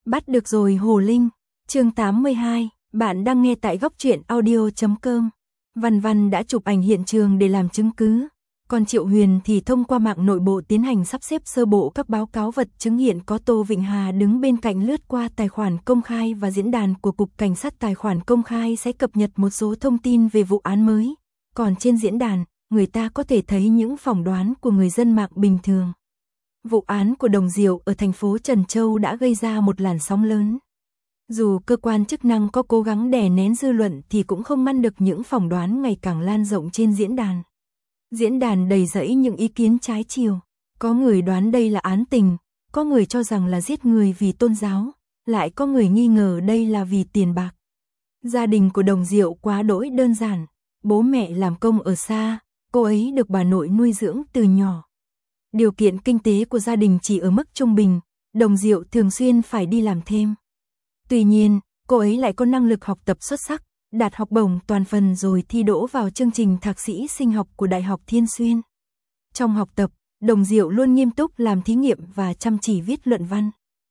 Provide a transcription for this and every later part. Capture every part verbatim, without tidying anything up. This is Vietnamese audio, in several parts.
Bắt được rồi Hồ Linh, chương tám mươi hai, bạn đang nghe tại góc truyện audio chấm com. Văn Văn đã chụp ảnh hiện trường để làm chứng cứ, còn Triệu Huyền thì thông qua mạng nội bộ tiến hành sắp xếp sơ bộ các báo cáo vật chứng. Hiện có Tô Vịnh Hà đứng bên cạnh lướt qua tài khoản công khai và diễn đàn của Cục Cảnh sát. Tài khoản công khai sẽ cập nhật một số thông tin về vụ án mới, còn trên diễn đàn, người ta có thể thấy những phỏng đoán của người dân mạng bình thường. Vụ án của Đồng Diệu ở thành phố Trần Châu đã gây ra một làn sóng lớn. Dù cơ quan chức năng có cố gắng đè nén dư luận thì cũng không ngăn được những phỏng đoán ngày càng lan rộng trên diễn đàn. Diễn đàn đầy rẫy những ý kiến trái chiều. Có người đoán đây là án tình, có người cho rằng là giết người vì tôn giáo, lại có người nghi ngờ đây là vì tiền bạc. Gia đình của Đồng Diệu quá đỗi đơn giản. Bố mẹ làm công ở xa, cô ấy được bà nội nuôi dưỡng từ nhỏ. Điều kiện kinh tế của gia đình chỉ ở mức trung bình, Đồng Diệu thường xuyên phải đi làm thêm. Tuy nhiên, cô ấy lại có năng lực học tập xuất sắc, đạt học bổng toàn phần rồi thi đỗ vào chương trình thạc sĩ sinh học của Đại học Thiên Xuyên. Trong học tập, Đồng Diệu luôn nghiêm túc làm thí nghiệm và chăm chỉ viết luận văn.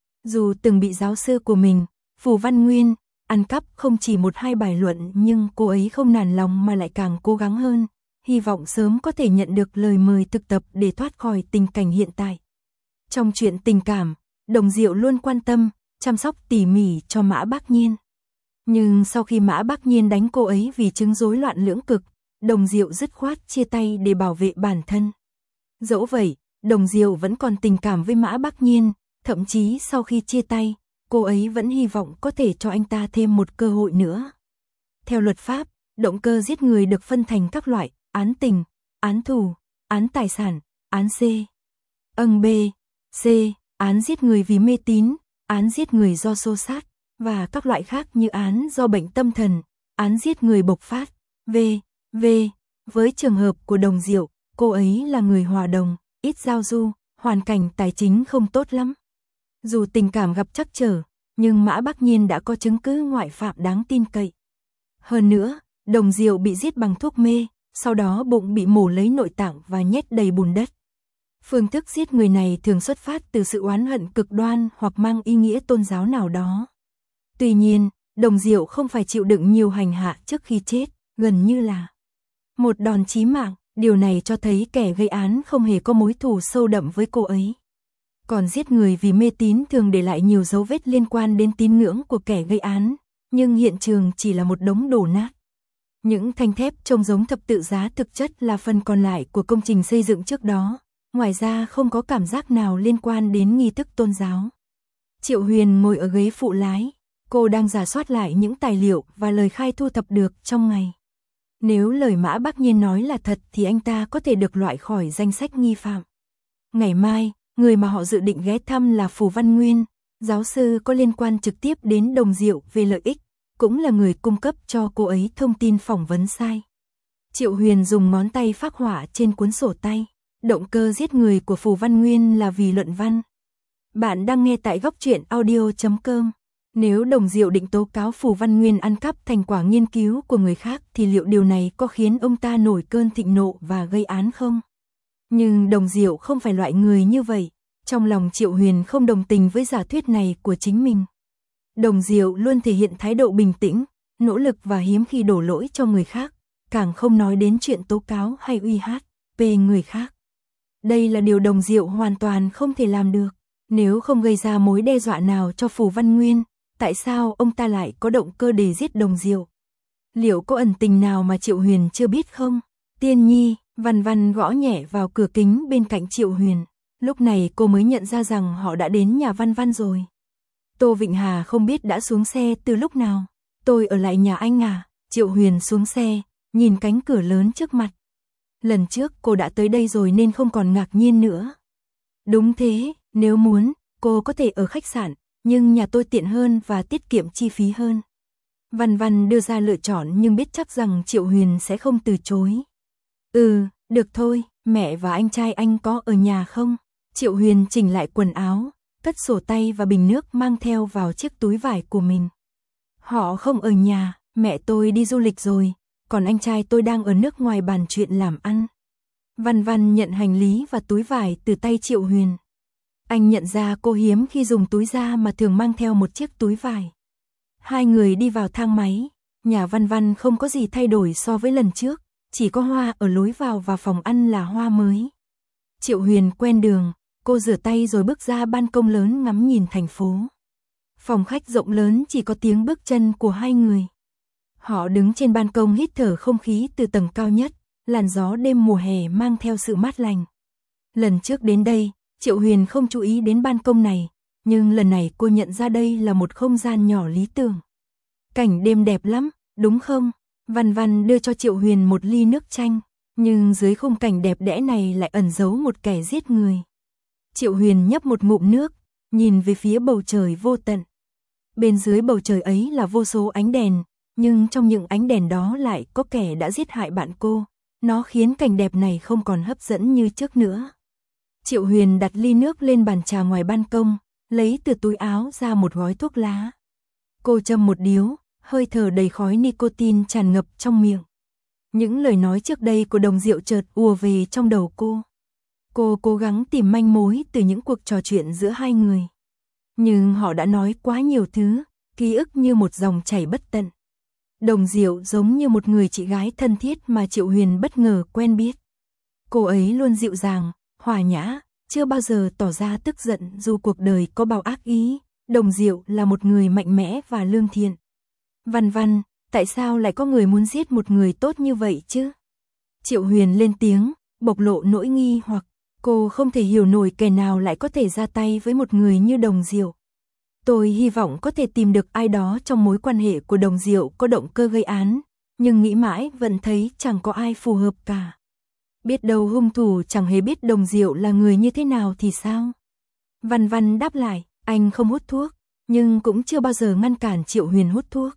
Dù từng bị giáo sư của mình, Phù Văn Nguyên, ăn cắp không chỉ một hai bài luận, nhưng cô ấy không nản lòng mà lại càng cố gắng hơn, hy vọng sớm có thể nhận được lời mời thực tập để thoát khỏi tình cảnh hiện tại. Trong chuyện tình cảm, Đồng Diệu luôn quan tâm, chăm sóc tỉ mỉ cho Mã Bác Nhiên. Nhưng sau khi Mã Bác Nhiên đánh cô ấy vì chứng rối loạn lưỡng cực, Đồng Diệu dứt khoát chia tay để bảo vệ bản thân. Dẫu vậy, Đồng Diệu vẫn còn tình cảm với Mã Bác Nhiên, thậm chí sau khi chia tay, cô ấy vẫn hy vọng có thể cho anh ta thêm một cơ hội nữa. Theo luật pháp, động cơ giết người được phân thành các loại: án tình, án thù, án tài sản, án C, âng B, C, án giết người vì mê tín, án giết người do xô xát, và các loại khác như án do bệnh tâm thần, án giết người bộc phát, V, V. Với trường hợp của Đồng Diệu, cô ấy là người hòa đồng, ít giao du, hoàn cảnh tài chính không tốt lắm. Dù tình cảm gặp trắc trở, nhưng Mã Bác Nhiên đã có chứng cứ ngoại phạm đáng tin cậy. Hơn nữa, Đồng Diệu bị giết bằng thuốc mê, sau đó bụng bị mổ lấy nội tạng và nhét đầy bùn đất. Phương thức giết người này thường xuất phát từ sự oán hận cực đoan hoặc mang ý nghĩa tôn giáo nào đó. Tuy nhiên, Đồng Diệu không phải chịu đựng nhiều hành hạ trước khi chết, gần như là một đòn chí mạng. Điều này cho thấy kẻ gây án không hề có mối thù sâu đậm với cô ấy. Còn giết người vì mê tín thường để lại nhiều dấu vết liên quan đến tín ngưỡng của kẻ gây án, nhưng hiện trường chỉ là một đống đổ nát. Những thanh thép trông giống thập tự giá thực chất là phần còn lại của công trình xây dựng trước đó, ngoài ra không có cảm giác nào liên quan đến nghi thức tôn giáo. Triệu Huyền ngồi ở ghế phụ lái, cô đang rà soát lại những tài liệu và lời khai thu thập được trong ngày. Nếu lời Mã Bác Nhiên nói là thật thì anh ta có thể được loại khỏi danh sách nghi phạm. Ngày mai, người mà họ dự định ghé thăm là Phù Văn Nguyên, giáo sư có liên quan trực tiếp đến Đồng Diệu về lợi ích, cũng là người cung cấp cho cô ấy thông tin phỏng vấn sai. Triệu Huyền dùng ngón tay phác họa trên cuốn sổ tay. Động cơ giết người của Phù Văn Nguyên là vì luận văn. Bạn đang nghe tại góc truyện audio chấm com. Nếu Đồng Diệu định tố cáo Phù Văn Nguyên ăn cắp thành quả nghiên cứu của người khác thì liệu điều này có khiến ông ta nổi cơn thịnh nộ và gây án không? Nhưng Đồng Diệu không phải loại người như vậy. Trong lòng Triệu Huyền không đồng tình với giả thuyết này của chính mình. Đồng Diệu luôn thể hiện thái độ bình tĩnh, nỗ lực và hiếm khi đổ lỗi cho người khác, càng không nói đến chuyện tố cáo hay uy hát về người khác. Đây là điều Đồng Diệu hoàn toàn không thể làm được. Nếu không gây ra mối đe dọa nào cho Phù Văn Nguyên, tại sao ông ta lại có động cơ để giết Đồng Diệu? Liệu có ẩn tình nào mà Triệu Huyền chưa biết không? Tiên Nhi, Văn Văn gõ nhẹ vào cửa kính bên cạnh Triệu Huyền. Lúc này cô mới nhận ra rằng họ đã đến nhà Văn Văn rồi. Tô Vịnh Hà không biết đã xuống xe từ lúc nào. Tôi ở lại nhà anh à? Triệu Huyền xuống xe, nhìn cánh cửa lớn trước mặt. Lần trước cô đã tới đây rồi nên không còn ngạc nhiên nữa. Đúng thế, nếu muốn, cô có thể ở khách sạn, nhưng nhà tôi tiện hơn và tiết kiệm chi phí hơn. Văn Văn đưa ra lựa chọn nhưng biết chắc rằng Triệu Huyền sẽ không từ chối. Ừ, được thôi, mẹ và anh trai anh có ở nhà không? Triệu Huyền chỉnh lại quần áo, cất sổ tay và bình nước mang theo vào chiếc túi vải của mình. Họ không ở nhà, mẹ tôi đi du lịch rồi, còn anh trai tôi đang ở nước ngoài bàn chuyện làm ăn. Văn Văn nhận hành lý và túi vải từ tay Triệu Huyền. Anh nhận ra cô hiếm khi dùng túi da mà thường mang theo một chiếc túi vải. Hai người đi vào thang máy, nhà Văn Văn không có gì thay đổi so với lần trước, chỉ có hoa ở lối vào và phòng ăn là hoa mới. Triệu Huyền quen đường, cô rửa tay rồi bước ra ban công lớn ngắm nhìn thành phố. Phòng khách rộng lớn chỉ có tiếng bước chân của hai người. Họ đứng trên ban công hít thở không khí từ tầng cao nhất, làn gió đêm mùa hè mang theo sự mát lành. Lần trước đến đây, Triệu Huyền không chú ý đến ban công này, nhưng lần này cô nhận ra đây là một không gian nhỏ lý tưởng. Cảnh đêm đẹp lắm, đúng không? Văn Văn đưa cho Triệu Huyền một ly nước chanh, nhưng dưới khung cảnh đẹp đẽ này lại ẩn giấu một kẻ giết người. Triệu Huyền nhấp một ngụm nước, nhìn về phía bầu trời vô tận. Bên dưới bầu trời ấy là vô số ánh đèn, nhưng trong những ánh đèn đó lại có kẻ đã giết hại bạn cô. Nó khiến cảnh đẹp này không còn hấp dẫn như trước nữa. Triệu Huyền đặt ly nước lên bàn trà ngoài ban công, lấy từ túi áo ra một gói thuốc lá. Cô châm một điếu, hơi thở đầy khói nicotine tràn ngập trong miệng. Những lời nói trước đây của Đồng Diệu chợt ùa về trong đầu cô. Cô cố gắng tìm manh mối từ những cuộc trò chuyện giữa hai người. Nhưng họ đã nói quá nhiều thứ, ký ức như một dòng chảy bất tận. Đồng Diệu giống như một người chị gái thân thiết mà Triệu Huyền bất ngờ quen biết. Cô ấy luôn dịu dàng, hòa nhã, chưa bao giờ tỏ ra tức giận dù cuộc đời có bao ác ý. Đồng Diệu là một người mạnh mẽ và lương thiện. Văn Văn, tại sao lại có người muốn giết một người tốt như vậy chứ? Triệu Huyền lên tiếng, bộc lộ nỗi nghi hoặc. Cô không thể hiểu nổi kẻ nào lại có thể ra tay với một người như Đồng Diệu. Tôi hy vọng có thể tìm được ai đó trong mối quan hệ của Đồng Diệu có động cơ gây án, nhưng nghĩ mãi vẫn thấy chẳng có ai phù hợp cả. Biết đâu hung thủ chẳng hề biết Đồng Diệu là người như thế nào thì sao? Văn Văn đáp lại, anh không hút thuốc, nhưng cũng chưa bao giờ ngăn cản Triệu Huyền hút thuốc.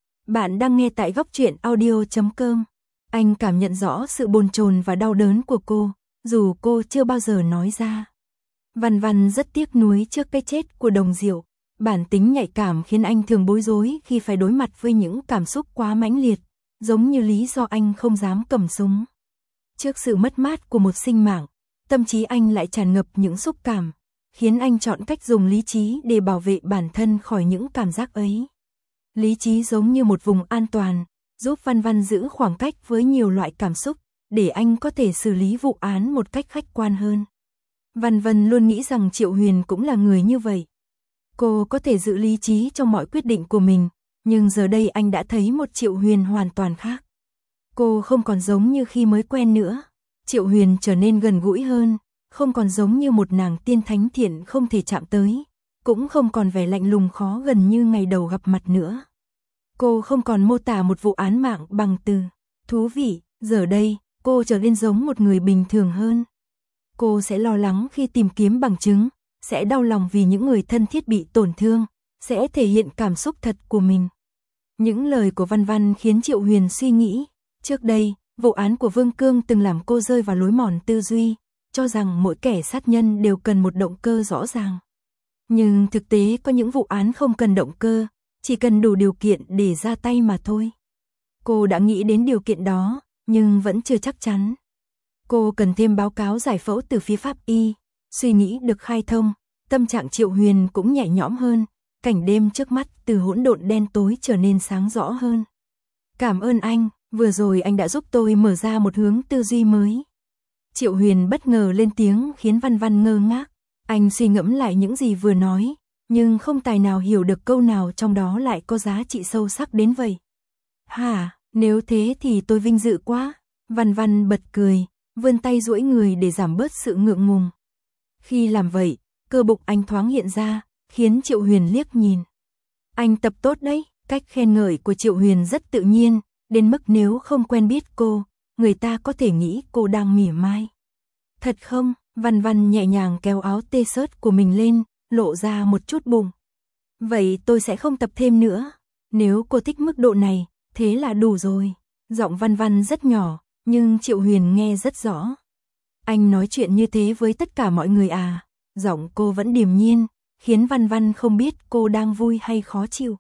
Bạn đang nghe tại góc truyện audio chấm com. Anh cảm nhận rõ sự bồn chồn và đau đớn của cô, dù cô chưa bao giờ nói ra. Văn Văn rất tiếc nuối trước cái chết của Đồng Diệu. Bản tính nhạy cảm khiến anh thường bối rối khi phải đối mặt với những cảm xúc quá mãnh liệt, giống như lý do anh không dám cầm súng. Trước sự mất mát của một sinh mạng, tâm trí anh lại tràn ngập những xúc cảm, khiến anh chọn cách dùng lý trí để bảo vệ bản thân khỏi những cảm giác ấy. Lý trí giống như một vùng an toàn, giúp Văn Văn giữ khoảng cách với nhiều loại cảm xúc, để anh có thể xử lý vụ án một cách khách quan hơn. Văn Văn luôn nghĩ rằng Triệu Huyền cũng là người như vậy. Cô có thể giữ lý trí trong mọi quyết định của mình, nhưng giờ đây anh đã thấy một Triệu Huyền hoàn toàn khác. Cô không còn giống như khi mới quen nữa. Triệu Huyền trở nên gần gũi hơn, không còn giống như một nàng tiên thánh thiện không thể chạm tới, cũng không còn vẻ lạnh lùng khó gần như ngày đầu gặp mặt nữa. Cô không còn mô tả một vụ án mạng bằng từ thú vị, giờ đây, cô trở nên giống một người bình thường hơn. Cô sẽ lo lắng khi tìm kiếm bằng chứng, sẽ đau lòng vì những người thân thiết bị tổn thương, sẽ thể hiện cảm xúc thật của mình. Những lời của Văn Văn khiến Triệu Huyền suy nghĩ. Trước đây, vụ án của Vương Cương từng làm cô rơi vào lối mòn tư duy, cho rằng mỗi kẻ sát nhân đều cần một động cơ rõ ràng. Nhưng thực tế có những vụ án không cần động cơ, chỉ cần đủ điều kiện để ra tay mà thôi. Cô đã nghĩ đến điều kiện đó, nhưng vẫn chưa chắc chắn. Cô cần thêm báo cáo giải phẫu từ phía pháp y. Suy nghĩ được khai thông, tâm trạng Triệu Huyền cũng nhẹ nhõm hơn, cảnh đêm trước mắt từ hỗn độn đen tối trở nên sáng rõ hơn. Cảm ơn anh, vừa rồi anh đã giúp tôi mở ra một hướng tư duy mới. Triệu Huyền bất ngờ lên tiếng khiến Văn Văn ngơ ngác. Anh suy ngẫm lại những gì vừa nói, nhưng không tài nào hiểu được câu nào trong đó lại có giá trị sâu sắc đến vậy. Hả, nếu thế thì tôi vinh dự quá. Văn Văn bật cười, vươn tay duỗi người để giảm bớt sự ngượng ngùng. Khi làm vậy, cơ bụng anh thoáng hiện ra, khiến Triệu Huyền liếc nhìn. Anh tập tốt đấy, cách khen ngợi của Triệu Huyền rất tự nhiên, đến mức nếu không quen biết cô, người ta có thể nghĩ cô đang mỉa mai. Thật không? Văn Văn nhẹ nhàng kéo áo t-shirt của mình lên, lộ ra một chút bụng. Vậy tôi sẽ không tập thêm nữa. Nếu cô thích mức độ này, thế là đủ rồi. Giọng Văn Văn rất nhỏ, nhưng Triệu Huyền nghe rất rõ. Anh nói chuyện như thế với tất cả mọi người à? Giọng cô vẫn điềm nhiên, khiến Văn Văn không biết cô đang vui hay khó chịu.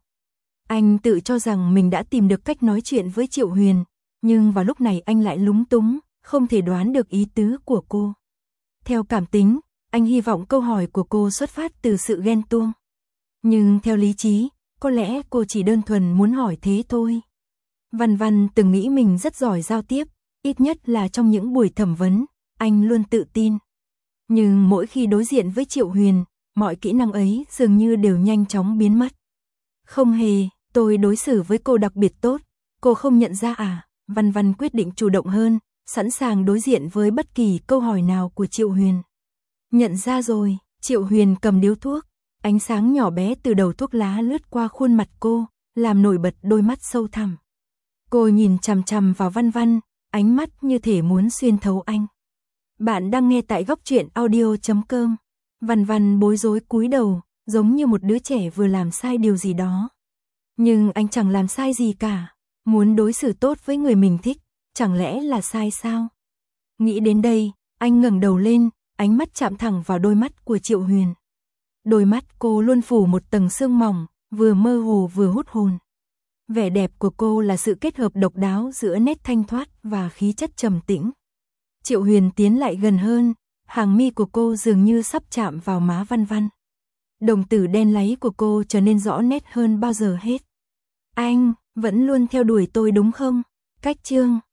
Anh tự cho rằng mình đã tìm được cách nói chuyện với Triệu Huyền, nhưng vào lúc này anh lại lúng túng, không thể đoán được ý tứ của cô. Theo cảm tính, anh hy vọng câu hỏi của cô xuất phát từ sự ghen tuông. Nhưng theo lý trí, có lẽ cô chỉ đơn thuần muốn hỏi thế thôi. Văn Văn từng nghĩ mình rất giỏi giao tiếp, ít nhất là trong những buổi thẩm vấn, anh luôn tự tin. Nhưng mỗi khi đối diện với Triệu Huyền, mọi kỹ năng ấy dường như đều nhanh chóng biến mất. Không hề, tôi đối xử với cô đặc biệt tốt, cô không nhận ra à? Văn Văn quyết định chủ động hơn, sẵn sàng đối diện với bất kỳ câu hỏi nào của Triệu Huyền. Nhận ra rồi, Triệu Huyền cầm điếu thuốc, ánh sáng nhỏ bé từ đầu thuốc lá lướt qua khuôn mặt cô, làm nổi bật đôi mắt sâu thẳm. Cô nhìn chằm chằm vào Văn Văn, ánh mắt như thể muốn xuyên thấu anh. Bạn đang nghe tại góc truyện audio chấm com. Văn Văn bối rối cúi đầu, giống như một đứa trẻ vừa làm sai điều gì đó. Nhưng anh chẳng làm sai gì cả, muốn đối xử tốt với người mình thích, chẳng lẽ là sai sao? Nghĩ đến đây, anh ngẩng đầu lên, ánh mắt chạm thẳng vào đôi mắt của Triệu Huyền. Đôi mắt cô luôn phủ một tầng sương mỏng, vừa mơ hồ vừa hút hồn. Vẻ đẹp của cô là sự kết hợp độc đáo giữa nét thanh thoát và khí chất trầm tĩnh. Triệu Huyền tiến lại gần hơn, hàng mi của cô dường như sắp chạm vào má Văn Văn. Đồng tử đen láy của cô trở nên rõ nét hơn bao giờ hết. Anh, vẫn luôn theo đuổi tôi đúng không? Cách chương